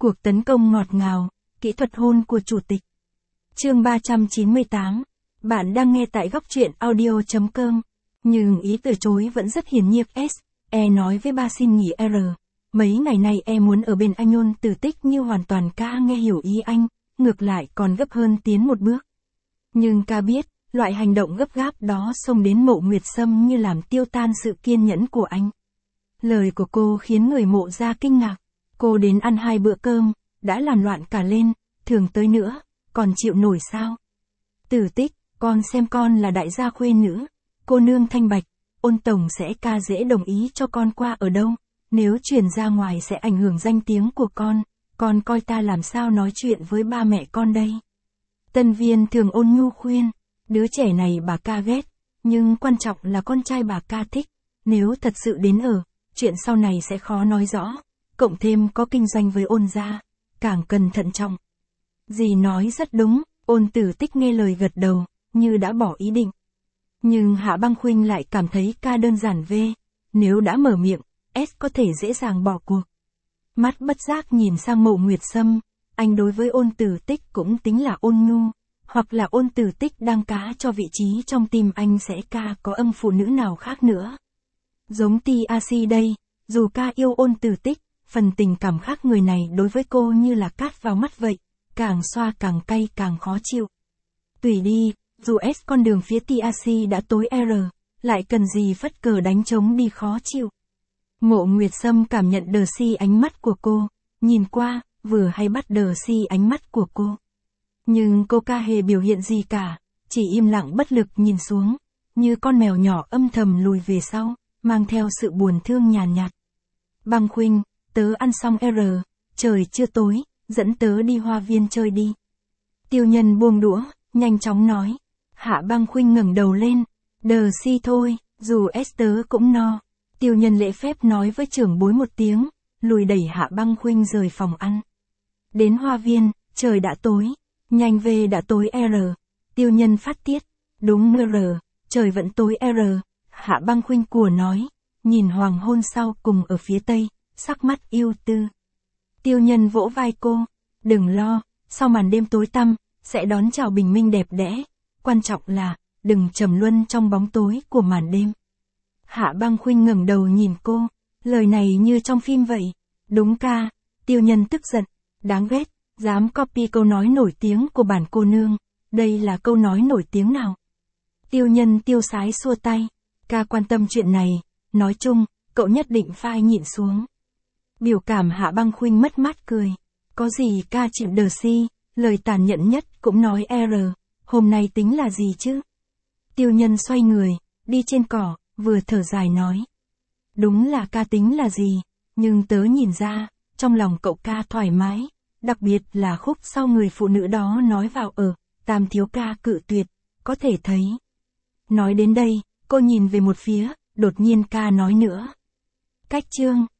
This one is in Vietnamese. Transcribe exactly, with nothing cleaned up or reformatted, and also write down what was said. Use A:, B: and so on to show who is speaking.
A: Cuộc tấn công ngọt ngào, kỹ thuật hôn của chủ tịch. Chương ba trăm chín mươi tám. Bạn đang nghe tại góc truyện audio chấm com. Nhưng ý từ chối vẫn rất hiển nhiên. S. E nói với ba xin nghỉ R. Mấy ngày nay E muốn ở bên anh ôn Tử Tích như hoàn toàn ca nghe hiểu ý anh, ngược lại còn gấp hơn tiến một bước. Nhưng ca biết, loại hành động gấp gáp đó xông đến Mộ Nguyệt Sâm như làm tiêu tan sự kiên nhẫn của anh. Lời của cô khiến người Mộ gia kinh ngạc. Cô đến ăn hai bữa cơm, đã làm loạn cả lên, thường tới nữa, còn chịu nổi sao? Tử Tích, con xem con là đại gia khuê nữ, cô nương thanh bạch, ôn tổng sẽ ca dễ đồng ý cho con qua ở đâu, nếu truyền ra ngoài sẽ ảnh hưởng danh tiếng của con, con coi ta làm sao nói chuyện với ba mẹ con đây. Tân Viên thường ôn nhu khuyên, đứa trẻ này bà ca ghét, nhưng quan trọng là con trai bà ca thích, nếu thật sự đến ở, chuyện sau này sẽ khó nói rõ. Cộng thêm có kinh doanh với ôn gia, càng cần thận trọng. Dì nói rất đúng, ôn Tử Tích nghe lời gật đầu, như đã bỏ ý định. Nhưng Hạ Băng Khuynh lại cảm thấy ca đơn giản về, nếu đã mở miệng, S có thể dễ dàng bỏ cuộc. Mắt bất giác nhìn sang Mộ Nguyệt Sâm, anh đối với ôn Tử Tích cũng tính là ôn nhu, hoặc là ôn Tử Tích đang cá cho vị trí trong tim anh sẽ ca có âm phụ nữ nào khác nữa. Giống T A C đây, dù ca yêu ôn Tử Tích, phần tình cảm khác người này đối với cô như là cát vào mắt vậy, càng xoa càng cay càng khó chịu. Tùy đi, dù S con đường phía T A C đã tối R, lại cần gì phất cờ đánh trống đi khó chịu. Mộ Nguyệt Sâm cảm nhận đờ si ánh mắt của cô, nhìn qua, vừa hay bắt đờ si ánh mắt của cô. Nhưng cô ca hề biểu hiện gì cả, chỉ im lặng bất lực nhìn xuống, như con mèo nhỏ âm thầm lùi về sau, mang theo sự buồn thương nhàn nhạt. Băng Khuynh, tớ ăn xong R, trời chưa tối, dẫn tớ đi hoa viên chơi đi. Tiêu Nhân buông đũa, nhanh chóng nói. Hạ Băng Khuynh ngẩng đầu lên, đờ si thôi, dù S tớ cũng no. Tiêu Nhân lễ phép nói với trưởng bối một tiếng, lùi đẩy Hạ Băng Khuynh rời phòng ăn. Đến hoa viên, trời đã tối, nhanh về đã tối R. Tiêu Nhân phát tiết, đúng R, trời vẫn tối R. Hạ Băng Khuynh của nói, nhìn hoàng hôn sau cùng ở phía tây, sắc mắt yêu tư. Tiêu Nhân vỗ vai cô, đừng lo, sau màn đêm tối tăm, sẽ đón chào bình minh đẹp đẽ, quan trọng là, đừng trầm luân trong bóng tối của màn đêm. Hạ Băng Khuynh ngẩng đầu nhìn cô, lời này như trong phim vậy, đúng ca. Tiêu Nhân tức giận, đáng ghét, dám copy câu nói nổi tiếng của bản cô nương, đây là câu nói nổi tiếng nào? Tiêu Nhân tiêu sái xua tay, ca quan tâm chuyện này, nói chung, cậu nhất định phải nhịn xuống. Biểu cảm Hạ Băng Khuynh mất mát cười, có gì ca chịu đờ si, lời tàn nhẫn nhất cũng nói R, hôm nay tính là gì chứ? Tiêu Nhân xoay người, đi trên cỏ, vừa thở dài nói. Đúng là ca tính là gì, nhưng tớ nhìn ra, trong lòng cậu ca thoải mái, đặc biệt là khúc sau người phụ nữ đó nói vào ở, Tam thiếu ca cự tuyệt, có thể thấy. Nói đến đây, cô nhìn về một phía, đột nhiên ca nói nữa. Cách chương.